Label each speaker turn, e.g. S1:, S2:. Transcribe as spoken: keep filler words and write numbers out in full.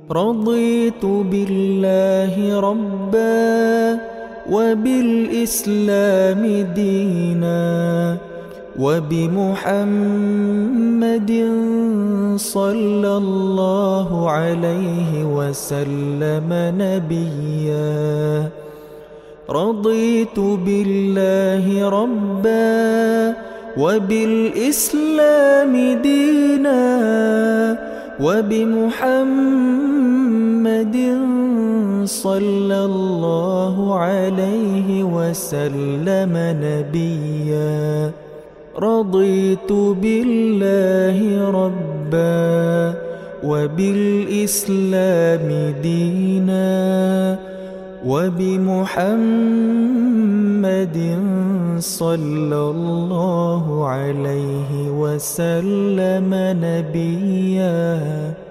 S1: رضيت بالله ربا وبالإسلام دينا وبمحمد صلى الله عليه وسلم نبيا. رضيت بالله ربا وبالإسلام دينا وبمحمد صلى الله عليه وسلم نبيا. رضيت بالله ربا وبالإسلام دينا وبمحمد صلى الله عليه وسلم نبيا.